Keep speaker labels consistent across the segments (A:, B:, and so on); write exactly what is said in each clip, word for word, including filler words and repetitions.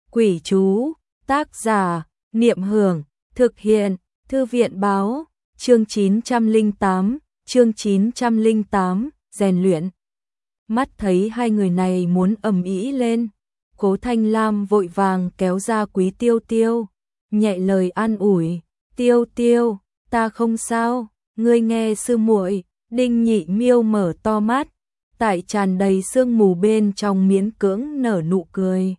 A: Quỷ chú, tác giả, Niệm Hưởng, thực hiện, Thư viện báo, chương chín trăm lẻ tám, chương chín trăm lẻ tám, rèn luyện. Mắt thấy hai người này muốn ầm ĩ lên, Cố Thanh Lam vội vàng kéo ra Quý Tiêu Tiêu, nhẹ lời an ủi, "Tiêu Tiêu, ta không sao, ngươi nghe sư muội." Đinh Nhị Miêu mở to mắt, tại tràn đầy sương mù bên trong miễn cưỡng nở nụ cười.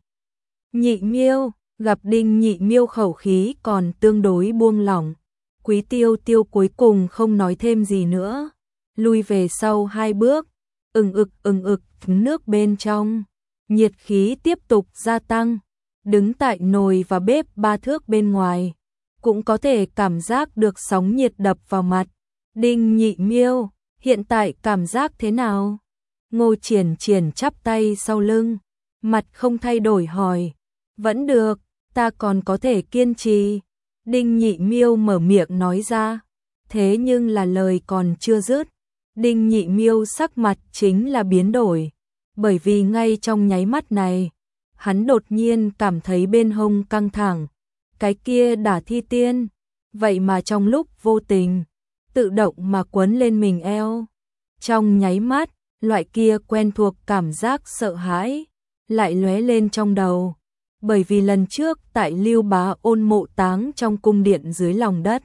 A: Nhị Miêu, gặp Đinh Nhị Miêu khẩu khí còn tương đối buông lỏng, Quý Tiêu Tiêu cuối cùng không nói thêm gì nữa, lui về sau hai bước, ừng ực ừng ực nước bên trong, nhiệt khí tiếp tục gia tăng, đứng tại nồi và bếp ba thước bên ngoài, cũng có thể cảm giác được sóng nhiệt đập vào mặt. Đinh Nhị Miêu, hiện tại cảm giác thế nào? Ngô Triển Triển chắp tay sau lưng, mặt không thay đổi hỏi, vẫn được, ta còn có thể kiên trì. Đinh Nhị Miêu mở miệng nói ra, thế nhưng là lời còn chưa dứt, Đinh Nhị Miêu sắc mặt chính là biến đổi, bởi vì ngay trong nháy mắt này, hắn đột nhiên cảm thấy bên hông căng thẳng, cái kia Đả Thi Tiên, vậy mà trong lúc vô tình, tự động mà quấn lên mình eo. Trong nháy mắt, loại kia quen thuộc cảm giác sợ hãi, lại lóe lên trong đầu, bởi vì lần trước tại Lưu Bá Ôn mộ táng trong cung điện dưới lòng đất,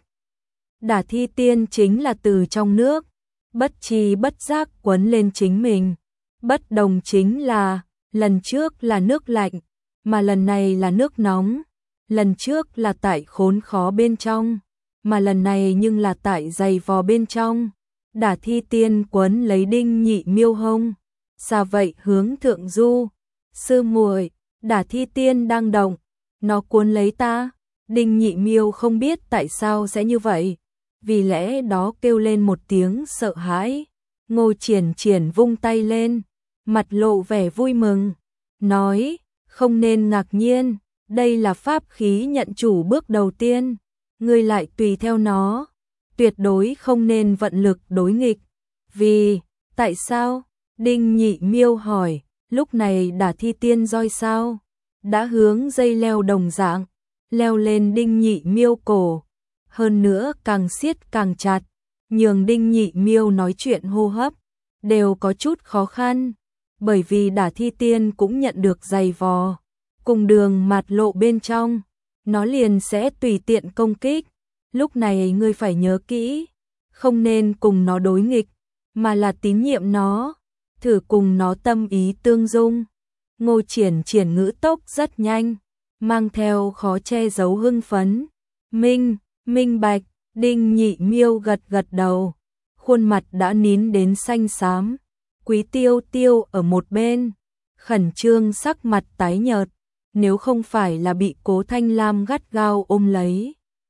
A: Đả Thi Tiên chính là từ trong nước, bất tri bất giác quấn lên chính mình. Bất đồng chính là, lần trước là nước lạnh, mà lần này là nước nóng. Lần trước là tại khốn khó bên trong, mà lần này nhưng là tại giày vò bên trong. Đả Thi Tiên quấn lấy Đinh Nhị Miêu hông, sao vậy hướng thượng du. Sư muội, Đả Thi Tiên đang động, nó cuốn lấy ta. Đinh Nhị Miêu không biết tại sao sẽ như vậy, vì lẽ đó kêu lên một tiếng sợ hãi. Ngô Triển Triển vung tay lên, mặt lộ vẻ vui mừng, nói, không nên ngạc nhiên, đây là pháp khí nhận chủ bước đầu tiên, ngươi lại tùy theo nó, tuyệt đối không nên vận lực đối nghịch. Vì, tại sao? Đinh Nhị Miêu hỏi, lúc này Đả Thi Tiên roi sao? Đã hướng dây leo đồng dạng, leo lên Đinh Nhị Miêu cổ, hơn nữa càng siết càng chặt, nhường Đinh Nhị Miêu nói chuyện hô hấp đều có chút khó khăn, bởi vì Đả Thi Tiên cũng nhận được giày vò, cùng đường mạt lộ bên trong, nó liền sẽ tùy tiện công kích. Lúc này ngươi phải nhớ kỹ, không nên cùng nó đối nghịch, mà là tín nhiệm nó, thử cùng nó tâm ý tương dung. Ngô Triển Triển ngữ tốc rất nhanh, mang theo khó che giấu hưng phấn. Minh, minh bạch. Đinh Nhị Miêu gật gật đầu, khuôn mặt đã nín đến xanh xám. Quý Tiêu Tiêu ở một bên, khẩn trương sắc mặt tái nhợt, nếu không phải là bị Cố Thanh Lam gắt gao ôm lấy,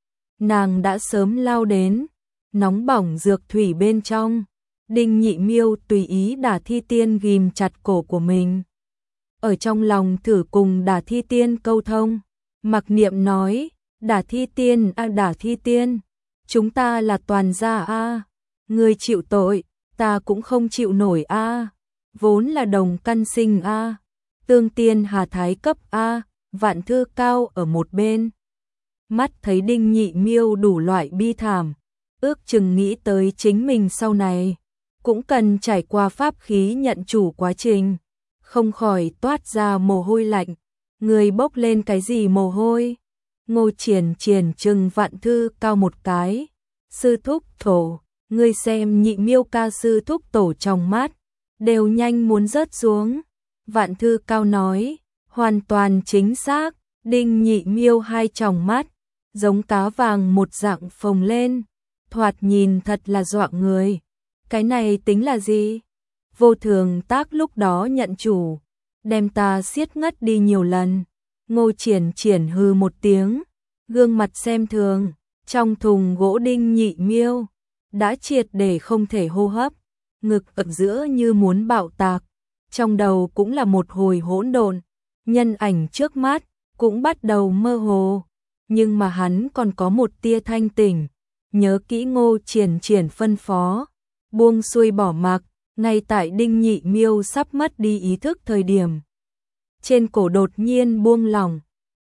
A: nàng đã sớm lao đến, nóng bỏng dược thủy bên trong. Đinh Nhị Miêu tùy ý Đả Thi Tiên ghim chặt cổ của mình, ở trong lòng thử cùng Đả Thi Tiên câu thông. Mặc Niệm nói, Đả Thi Tiên a à, Đả Thi Tiên, chúng ta là toàn gia a, ngươi chịu tội, ta cũng không chịu nổi a, vốn là đồng căn sinh a, tương tiên hà thái cấp a. Vạn Thư Cao ở một bên, mắt thấy Đinh Nhị Miêu đủ loại bi thảm, ước chừng nghĩ tới chính mình sau này cũng cần trải qua pháp khí nhận chủ quá trình, không khỏi toát ra mồ hôi lạnh. Người bốc lên cái gì mồ hôi? Ngô Triển Triển trừng Vạn Thư Cao một cái, sư thúc tổ, ngươi xem Nhị Miêu ca sư thúc tổ trong mắt đều nhanh muốn rớt xuống. Vạn Thư Cao nói, hoàn toàn chính xác. Đinh Nhị Miêu hai tròng mắt giống cá vàng một dạng phồng lên, thoạt nhìn thật là dọa người. Cái này tính là gì? Vô Thường Tác lúc đó nhận chủ, đem ta siết ngất đi nhiều lần. Ngô Triển Triển hừ một tiếng, gương mặt xem thường, trong thùng gỗ Đinh Nhị Miêu đã triệt để không thể hô hấp, ngực ở giữa như muốn bạo tạc, trong đầu cũng là một hồi hỗn độn, nhân ảnh trước mắt cũng bắt đầu mơ hồ, nhưng mà hắn còn có một tia thanh tỉnh, nhớ kỹ Ngô Triển Triển phân phó, buông xuôi bỏ mặc, ngay tại Đinh Nhị Miêu sắp mất đi ý thức thời điểm, trên cổ đột nhiên buông lỏng,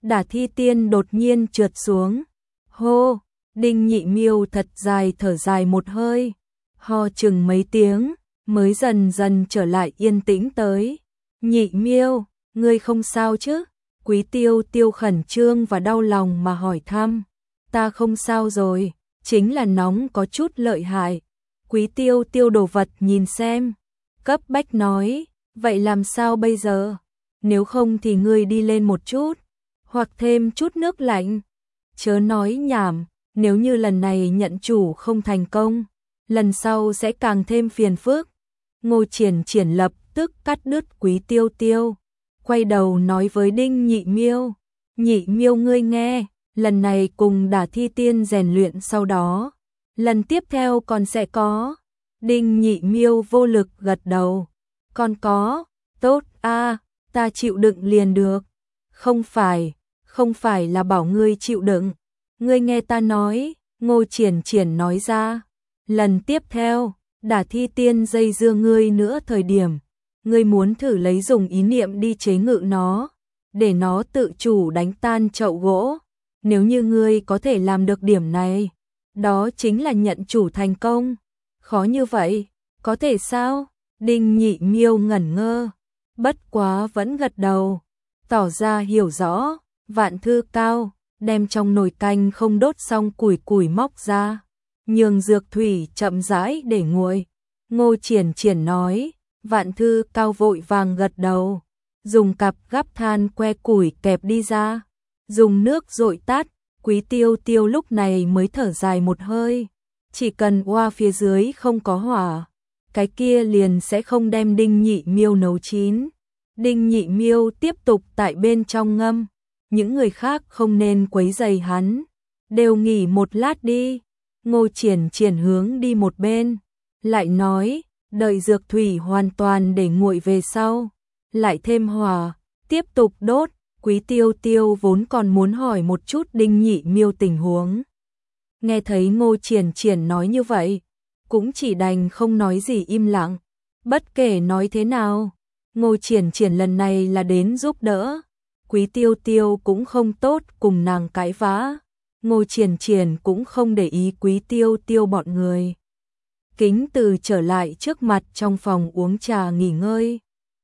A: Đả Thi Tiên đột nhiên trượt xuống. Hô, Đinh Nhị Miêu thật dài thở dài một hơi, ho chừng mấy tiếng, mới dần dần trở lại yên tĩnh tới. Nhị Miêu, ngươi không sao chứ? Quý Tiêu Tiêu khẩn trương và đau lòng mà hỏi thăm. Ta không sao rồi, chính là nóng có chút lợi hại. Quý Tiêu Tiêu đồ vật nhìn xem, cấp bách nói, vậy làm sao bây giờ? Nếu không thì ngươi đi lên một chút, hoặc thêm chút nước lạnh. Chớ nói nhảm, nếu như lần này nhận chủ không thành công, lần sau sẽ càng thêm phiền phức. Ngô Triển Triển lập tức cắt đứt Quý Tiêu Tiêu, quay đầu nói với Đinh Nhị Miêu, Nhị Miêu ngươi nghe, lần này cùng Đả Thi Tiên rèn luyện sau đó, lần tiếp theo còn sẽ có. Đinh Nhị Miêu vô lực gật đầu, còn có, tốt a, ta chịu đựng liền được. Không phải, không phải là bảo ngươi chịu đựng, ngươi nghe ta nói, Ngô Triển Triển nói ra, lần tiếp theo, Đả Thi Tiên dây dưa ngươi nữa thời điểm, ngươi muốn thử lấy dùng ý niệm đi chế ngự nó, để nó tự chủ đánh tan chậu gỗ. Nếu như ngươi có thể làm được điểm này, đó chính là nhận chủ thành công. Khó như vậy, có thể sao? Đinh Nhị Miêu ngẩn ngơ, bất quá vẫn gật đầu, tỏ ra hiểu rõ. Vạn Thư Cao đem trong nồi canh không đốt xong củi củi móc ra, nhường dược thủy chậm rãi để nguội. Ngô Triển Triển nói, Vạn Thư Cao vội vàng gật đầu, dùng cặp gắp than que củi kẹp đi ra, dùng nước dội tắt. Quý Tiêu Tiêu lúc này mới thở dài một hơi, chỉ cần qua phía dưới không có hỏa, cái kia liền sẽ không đem Đinh Nhị Miêu nấu chín. Đinh Nhị Miêu tiếp tục tại bên trong ngâm, những người khác không nên quấy rầy hắn, đều nghỉ một lát đi. Ngô Triển Triển hướng đi một bên, lại nói, đợi dược thủy hoàn toàn để nguội về sau, lại thêm hỏa, tiếp tục đốt. Quý Tiêu Tiêu vốn còn muốn hỏi một chút Đinh Nhị Miêu tình huống, nghe thấy Ngô Triển Triển nói như vậy, cũng chỉ đành không nói gì im lặng. Bất kể nói thế nào, Ngô Triển Triển lần này là đến giúp đỡ, Quý Tiêu Tiêu cũng không tốt cùng nàng cãi vã, Ngô Triển Triển cũng không để ý Quý Tiêu Tiêu bọn người. Kính từ trở lại trước mặt trong phòng uống trà nghỉ ngơi.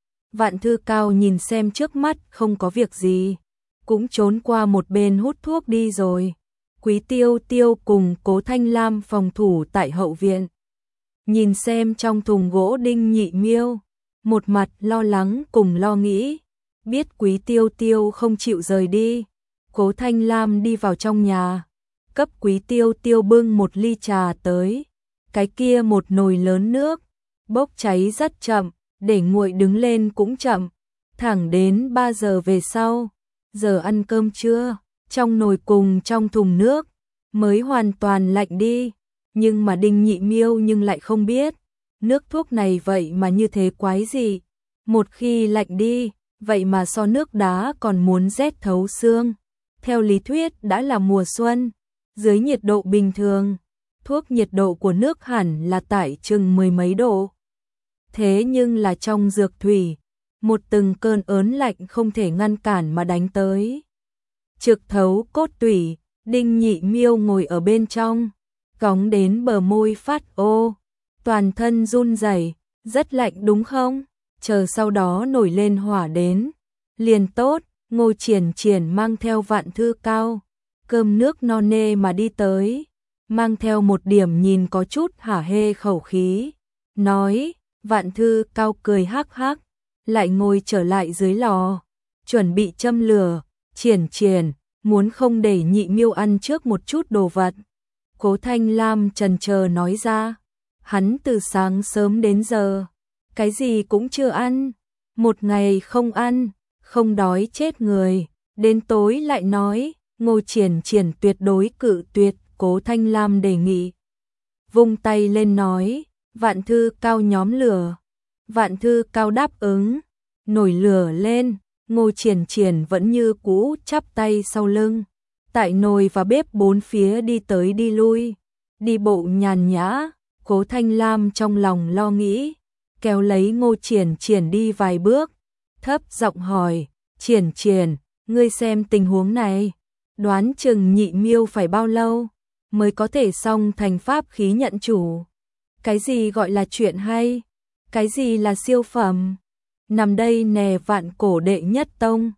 A: Vạn Thư Cao nhìn xem trước mắt không có việc gì, cũng trốn qua một bên hút thuốc đi rồi. Quý Tiêu Tiêu cùng Cố Thanh Lam phòng thủ tại hậu viện, nhìn xem trong thùng gỗ Đinh Nhị Miêu, một mặt lo lắng cùng lo nghĩ. Biết Quý Tiêu Tiêu không chịu rời đi, Cố Thanh Lam đi vào trong nhà, cấp Quý Tiêu Tiêu bưng một ly trà tới. Cái kia một nồi lớn nước, bốc cháy rất chậm, để nguội đứng lên cũng chậm, thẳng đến ba giờ về sau, giờ ăn cơm trưa, trong nồi cùng trong thùng nước mới hoàn toàn lạnh đi. Nhưng mà Đinh Nhị Miêu nhưng lại không biết, nước thuốc này vậy mà như thế quái gì, một khi lạnh đi, vậy mà so nước đá còn muốn rét thấu xương. Theo lý thuyết đã là mùa xuân, dưới nhiệt độ bình thường, thuốc nhiệt độ của nước hẳn là tại chừng mười mấy độ. Thế nhưng là trong dược thủy, một từng cơn ớn lạnh không thể ngăn cản mà đánh tới, trực thấu cốt tủy. Đinh Nhị Miêu ngồi ở bên trong, cóng đến bờ môi phát ô, toàn thân run rẩy, rất lạnh đúng không? Chờ sau đó nổi lên hỏa đến, liền tốt. Ngô Triển Triển mang theo Vạn Thư Cao, cơm nước no nê mà đi tới, mang theo một điểm nhìn có chút hả hê khẩu khí, nói. Vạn Thư Cao cười hắc hắc, lại ngồi trở lại dưới lò, chuẩn bị châm lửa. Triển Triển, muốn không để Nhị Miêu ăn trước một chút đồ vật? Cố Thanh Lam chần chờ nói ra. Hắn từ sáng sớm đến giờ, cái gì cũng chưa ăn, một ngày không ăn, không đói chết người. Đến tối lại nói. Ngô Triển Triển tuyệt đối cự tuyệt Cố Thanh Lam đề nghị, vung tay lên nói. Vạn Thư Cao nhóm lửa. Vạn Thư Cao đáp ứng, nổi lửa lên. Ngô Triển Triển vẫn như cũ chắp tay sau lưng, tại nồi và bếp bốn phía đi tới đi lui, đi bộ nhàn nhã. Cố Thanh Lam trong lòng lo nghĩ, kéo lấy Ngô Triển Triển đi vài bước, thấp giọng hỏi. Triển Triển, Ngươi xem tình huống này, đoán chừng nhị miêu phải bao lâu mới có thể xong thành pháp khí nhận chủ. Cái gì gọi là chuyện hay? Cái gì là siêu phẩm? Nằm đây nè vạn cổ đệ nhất tông.